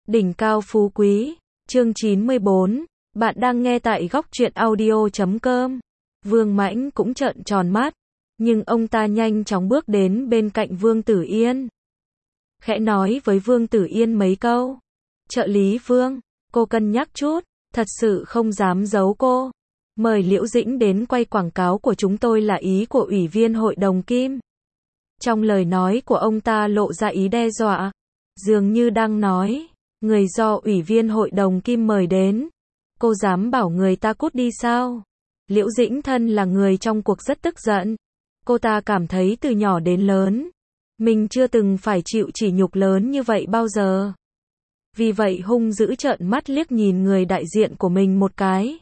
Đỉnh cao phú quý, chương 94, bạn đang nghe tại góc truyện audio.com. Vương Mãnh cũng trợn tròn mắt, nhưng ông ta nhanh chóng bước đến bên cạnh Vương Tử Yên. Khẽ nói với Vương Tử Yên mấy câu. Trợ lý Vương, cô cân nhắc chút, thật sự không dám giấu cô. Mời Liễu Dĩnh đến quay quảng cáo của chúng tôi là ý của Ủy viên Hội đồng Kim. Trong lời nói của ông ta lộ ra ý đe dọa, dường như đang nói, người do Ủy viên Hội đồng Kim mời đến, cô dám bảo người ta cút đi sao? Liễu Dĩnh thân là người trong cuộc rất tức giận. Cô ta cảm thấy từ nhỏ đến lớn, mình chưa từng phải chịu sỉ nhục lớn như vậy bao giờ. Vì vậy hung dữ trợn mắt liếc nhìn người đại diện của mình một cái.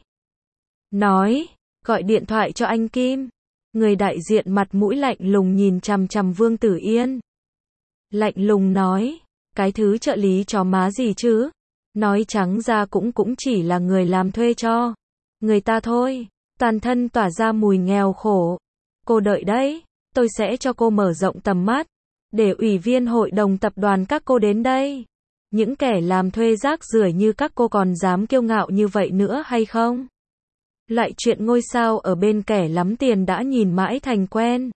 Nói, gọi điện thoại cho anh Kim. Người đại diện mặt mũi lạnh lùng nhìn chằm chằm Vương Tử Yên. Lạnh lùng nói, cái thứ trợ lý chó má gì chứ? Nói trắng ra cũng chỉ là người làm thuê cho người ta thôi. Toàn thân tỏa ra mùi nghèo khổ. Cô đợi đấy, tôi sẽ cho cô mở rộng tầm mắt, để ủy viên hội đồng tập đoàn các cô đến đây. Những kẻ làm thuê rác rưởi như các cô còn dám kiêu ngạo như vậy nữa hay không? Loại chuyện ngôi sao ở bên kẻ lắm tiền đã nhìn mãi thành quen.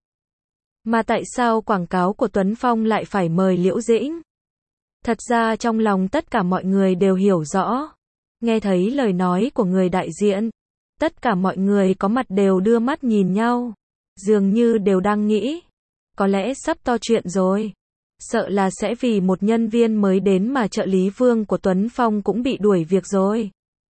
Mà tại sao quảng cáo của Tuấn Phong lại phải mời Liễu Dĩnh? Thật ra trong lòng tất cả mọi người đều hiểu rõ. Nghe thấy lời nói của người đại diện, tất cả mọi người có mặt đều đưa mắt nhìn nhau. Dường như đều đang nghĩ, có lẽ sắp to chuyện rồi. Sợ là sẽ vì một nhân viên mới đến mà trợ lý Vương của Tuấn Phong cũng bị đuổi việc rồi.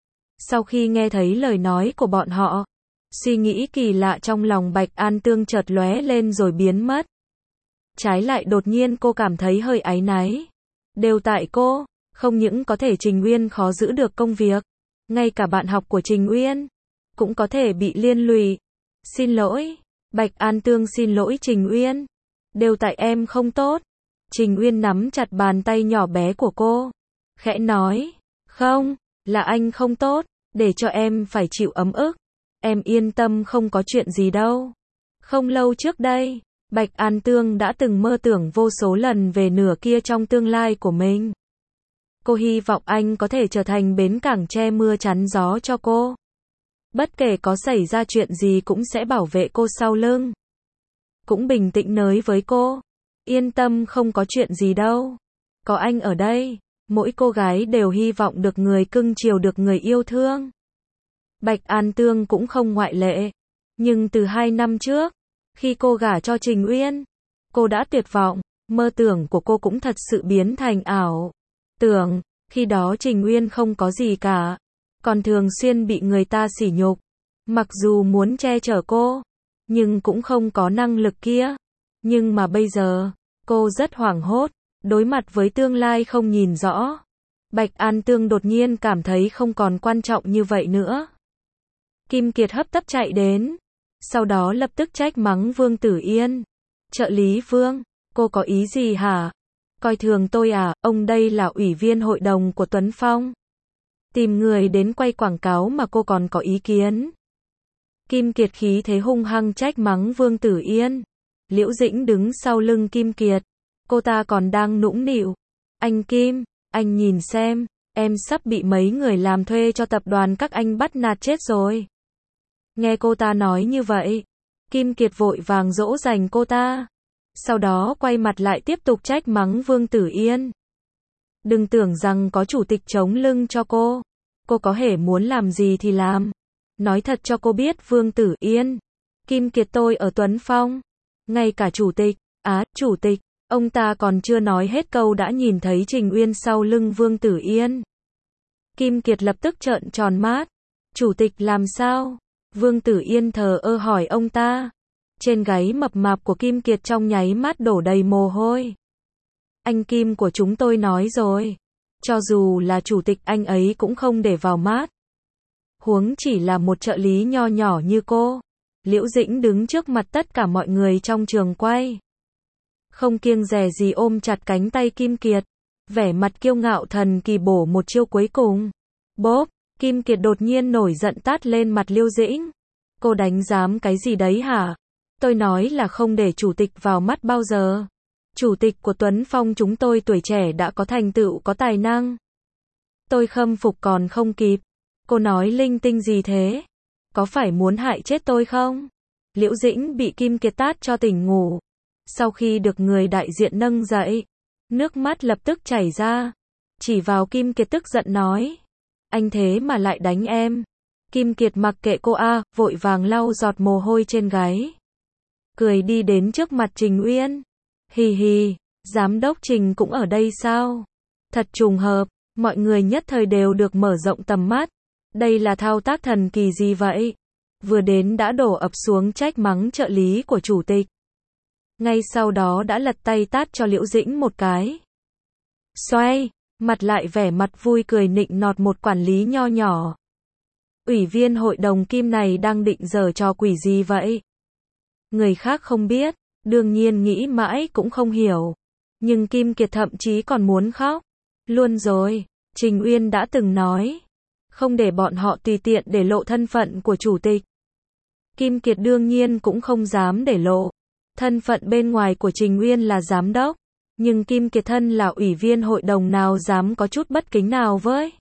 Sau khi nghe thấy lời nói của bọn họ, suy nghĩ kỳ lạ trong lòng Bạch An Tương chợt lóe lên rồi biến mất. Trái lại đột nhiên cô cảm thấy hơi áy náy. Đều tại cô, không những có thể Trình Uyên khó giữ được công việc, ngay cả bạn học của Trình Uyên cũng có thể bị liên lụy. Xin lỗi, Bạch An Tương xin lỗi Trình Uyên. Đều tại em không tốt. Trình Uyên nắm chặt bàn tay nhỏ bé của cô, khẽ nói, không, là anh không tốt, để cho em phải chịu ấm ức. Em yên tâm không có chuyện gì đâu. Không lâu trước đây, Bạch An Tương đã từng mơ tưởng vô số lần về nửa kia trong tương lai của mình. Cô hy vọng anh có thể trở thành bến cảng che mưa chắn gió cho cô. Bất kể có xảy ra chuyện gì cũng sẽ bảo vệ cô sau lưng. Cũng bình tĩnh nói với cô, yên tâm không có chuyện gì đâu. Có anh ở đây, mỗi cô gái đều hy vọng được người cưng chiều, được người yêu thương. Bạch An Tương cũng không ngoại lệ. Nhưng từ 2 năm trước, khi cô gả cho Trình Uyên, cô đã tuyệt vọng. Mơ tưởng của cô cũng thật sự biến thành ảo tưởng. Khi đó Trình Uyên không có gì cả, còn thường xuyên bị người ta sỉ nhục. Mặc dù muốn che chở cô, nhưng cũng không có năng lực kia. Nhưng mà bây giờ, cô rất hoảng hốt, đối mặt với tương lai không nhìn rõ. Bạch An Tương đột nhiên cảm thấy không còn quan trọng như vậy nữa. Kim Kiệt hấp tấp chạy đến, sau đó lập tức trách mắng Vương Tử Yên. Trợ lý Vương, cô có ý gì hả? Coi thường tôi à? Ông đây là ủy viên hội đồng của Tuấn Phong. Tìm người đến quay quảng cáo mà cô còn có ý kiến. Kim Kiệt khí thế hung hăng trách mắng Vương Tử Yên. Liễu Dĩnh đứng sau lưng Kim Kiệt. Cô ta còn đang nũng nịu. Anh Kim, anh nhìn xem, em sắp bị mấy người làm thuê cho tập đoàn các anh bắt nạt chết rồi. Nghe cô ta nói như vậy, Kim Kiệt vội vàng dỗ dành cô ta. Sau đó quay mặt lại tiếp tục trách mắng Vương Tử Yên. Đừng tưởng rằng có chủ tịch chống lưng cho cô có thể muốn làm gì thì làm. Nói thật cho cô biết Vương Tử Yên, Kim Kiệt tôi ở Tuấn Phong, ngay cả chủ tịch, chủ tịch, ông ta còn chưa nói hết câu đã nhìn thấy Trình Uyên sau lưng Vương Tử Yên. Kim Kiệt lập tức trợn tròn mắt. Chủ tịch làm sao? Vương Tử Yên thờ ơ hỏi ông ta. Trên gáy mập mạp của Kim Kiệt trong nháy mắt đổ đầy mồ hôi. Anh Kim của chúng tôi nói rồi, cho dù là chủ tịch anh ấy cũng không để vào mắt. Huống chỉ là một trợ lý nho nhỏ như cô. Liễu Dĩnh đứng trước mặt tất cả mọi người trong trường quay, không kiêng dè gì ôm chặt cánh tay Kim Kiệt, vẻ mặt kiêu ngạo thần kỳ bổ một chiêu cuối cùng. Bốp, Kim Kiệt đột nhiên nổi giận tát lên mặt Liễu Dĩnh. Cô đánh giám cái gì đấy hả? Tôi nói là không để chủ tịch vào mắt bao giờ. Chủ tịch của Tuấn Phong chúng tôi tuổi trẻ đã có thành tựu, có tài năng. Tôi khâm phục còn không kịp. Cô nói linh tinh gì thế? Có phải muốn hại chết tôi không? Liễu Dĩnh bị Kim Kiệt tát cho tỉnh ngủ. Sau khi được người đại diện nâng dậy, nước mắt lập tức chảy ra. Chỉ vào Kim Kiệt tức giận nói. Anh thế mà lại đánh em. Kim Kiệt mặc kệ cô vội vàng lau giọt mồ hôi trên gáy. Cười đi đến trước mặt Trình Uyên. Hì hì, giám đốc Trình cũng ở đây sao? Thật trùng hợp, mọi người nhất thời đều được mở rộng tầm mắt. Đây là thao tác thần kỳ gì vậy? Vừa đến đã đổ ập xuống trách mắng trợ lý của chủ tịch. Ngay sau đó đã lật tay tát cho Liễu Dĩnh một cái. Xoay, mặt lại vẻ mặt vui cười nịnh nọt một quản lý nho nhỏ. Ủy viên hội đồng Kim này đang định giở trò quỷ gì vậy? Người khác không biết, đương nhiên nghĩ mãi cũng không hiểu. Nhưng Kim Kiệt thậm chí còn muốn khóc. Luôn rồi, Trình Uyên đã từng nói. Không để bọn họ tùy tiện để lộ thân phận của chủ tịch. Kim Kiệt đương nhiên cũng không dám để lộ. Thân phận bên ngoài của Trình Uyên là giám đốc. Nhưng Kim Kiệt thân là ủy viên hội đồng nào dám có chút bất kính nào với.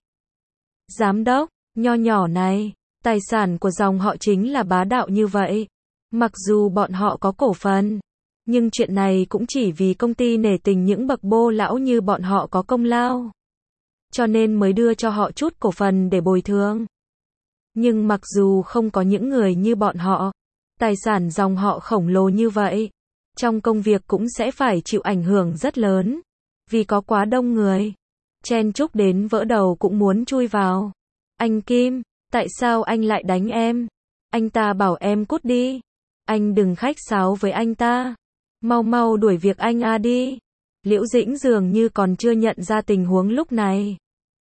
Giám đốc, nho nhỏ này, tài sản của dòng họ chính là bá đạo như vậy. Mặc dù bọn họ có cổ phần, nhưng chuyện này cũng chỉ vì công ty nể tình những bậc bô lão như bọn họ có công lao. Cho nên mới đưa cho họ chút cổ phần để bồi thường. Nhưng mặc dù không có những người như bọn họ, tài sản dòng họ khổng lồ như vậy, trong công việc cũng sẽ phải chịu ảnh hưởng rất lớn. Vì có quá đông người, chen chúc đến vỡ đầu cũng muốn chui vào. Anh Kim, tại sao anh lại đánh em? Anh ta bảo em cút đi. Anh đừng khách sáo với anh ta. Mau mau đuổi việc anh đi. Liễu Dĩnh dường như còn chưa nhận ra tình huống lúc này.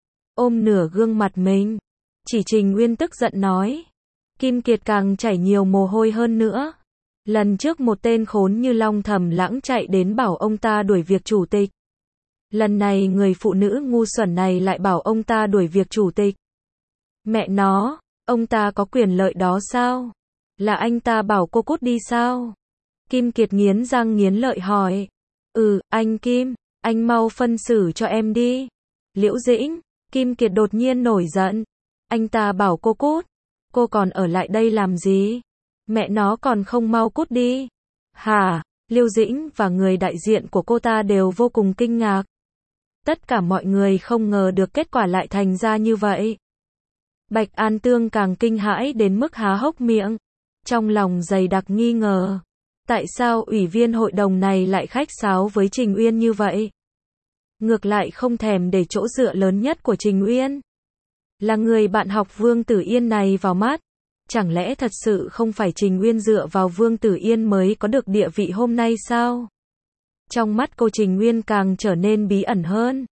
Ôm nửa gương mặt mình. Chỉ Trình Uyên tức giận nói. Kim Kiệt càng chảy nhiều mồ hôi hơn nữa. Lần trước một tên khốn như Long Thầm Lãng chạy đến bảo ông ta đuổi việc chủ tịch. Lần này người phụ nữ ngu xuẩn này lại bảo ông ta đuổi việc chủ tịch. Mẹ nó, ông ta có quyền lợi đó sao? Là anh ta bảo cô cút đi sao? Kim Kiệt nghiến răng nghiến lợi hỏi. Anh Kim, anh mau phân xử cho em đi. Liễu Dĩnh, Kim Kiệt đột nhiên nổi giận. Anh ta bảo cô cút. Cô còn ở lại đây làm gì? Mẹ nó còn không mau cút đi. Hả? Liễu Dĩnh và người đại diện của cô ta đều vô cùng kinh ngạc. Tất cả mọi người không ngờ được kết quả lại thành ra như vậy. Bạch An Tương càng kinh hãi đến mức há hốc miệng. Trong lòng dày đặc nghi ngờ. Tại sao ủy viên hội đồng này lại khách sáo với Trình Uyên như vậy? Ngược lại không thèm để chỗ dựa lớn nhất của Trình Uyên. Là người bạn học Vương Tử Yên này vào mắt. Chẳng lẽ thật sự không phải Trình Uyên dựa vào Vương Tử Yên mới có được địa vị hôm nay sao? Trong mắt cô Trình Uyên càng trở nên bí ẩn hơn.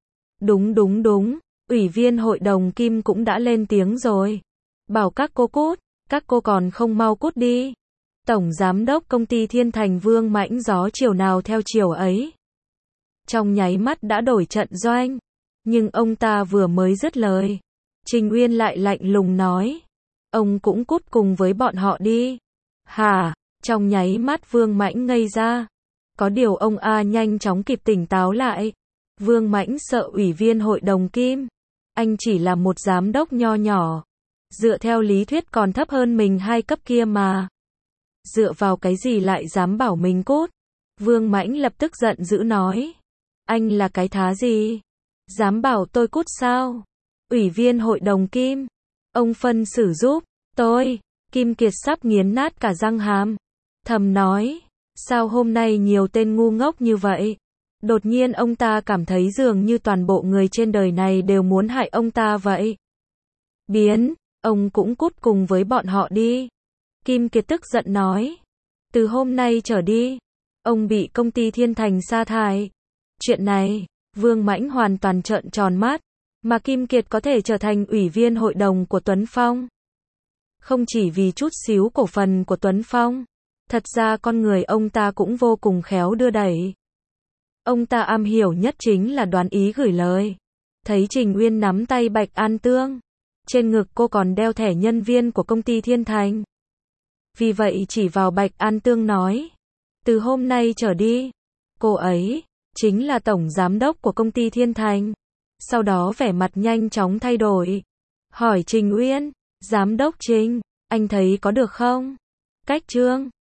Đúng. Ủy viên hội đồng Kim cũng đã lên tiếng rồi. Bảo các cô cút, các cô còn không mau cút đi. Tổng giám đốc công ty Thiên Thành Vương Mãnh gió chiều nào theo chiều ấy. Trong nháy mắt đã đổi trận doanh. Nhưng ông ta vừa mới dứt lời. Trình Uyên lại lạnh lùng nói. Ông cũng cút cùng với bọn họ đi. Hả? Trong nháy mắt Vương Mãnh ngây ra. Có điều ông nhanh chóng kịp tỉnh táo lại. Vương Mãnh sợ ủy viên hội đồng Kim. Anh chỉ là một giám đốc nho nhỏ. Dựa theo lý thuyết còn thấp hơn mình 2 cấp kia mà. Dựa vào cái gì lại dám bảo mình cút? Vương Mãnh lập tức giận dữ nói. Anh là cái thá gì? Dám bảo tôi cút sao? Ủy viên hội đồng Kim. Ông phân xử giúp tôi. Kim Kiệt sắp nghiến nát cả răng hàm. Thầm nói. Sao hôm nay nhiều tên ngu ngốc như vậy? Đột nhiên ông ta cảm thấy dường như toàn bộ người trên đời này đều muốn hại ông ta vậy. Biến, ông cũng cút cùng với bọn họ đi. Kim Kiệt tức giận nói. Từ hôm nay trở đi, ông bị công ty Thiên Thành sa thải. Chuyện này, Vương Mãnh hoàn toàn trợn tròn mắt. Mà Kim Kiệt có thể trở thành ủy viên hội đồng của Tuấn Phong. Không chỉ vì chút xíu cổ phần của Tuấn Phong. Thật ra con người ông ta cũng vô cùng khéo đưa đẩy. Ông ta am hiểu nhất chính là đoán ý gửi lời. Thấy Trình Uyên nắm tay Bạch An Tương. Trên ngực cô còn đeo thẻ nhân viên của công ty Thiên Thành. Vì vậy chỉ vào Bạch An Tương nói. Từ hôm nay trở đi, cô ấy chính là tổng giám đốc của công ty Thiên Thành. sau đó vẻ mặt nhanh chóng thay đổi. Hỏi Trình Uyên, Giám đốc Trình, anh thấy có được không? Cách Trương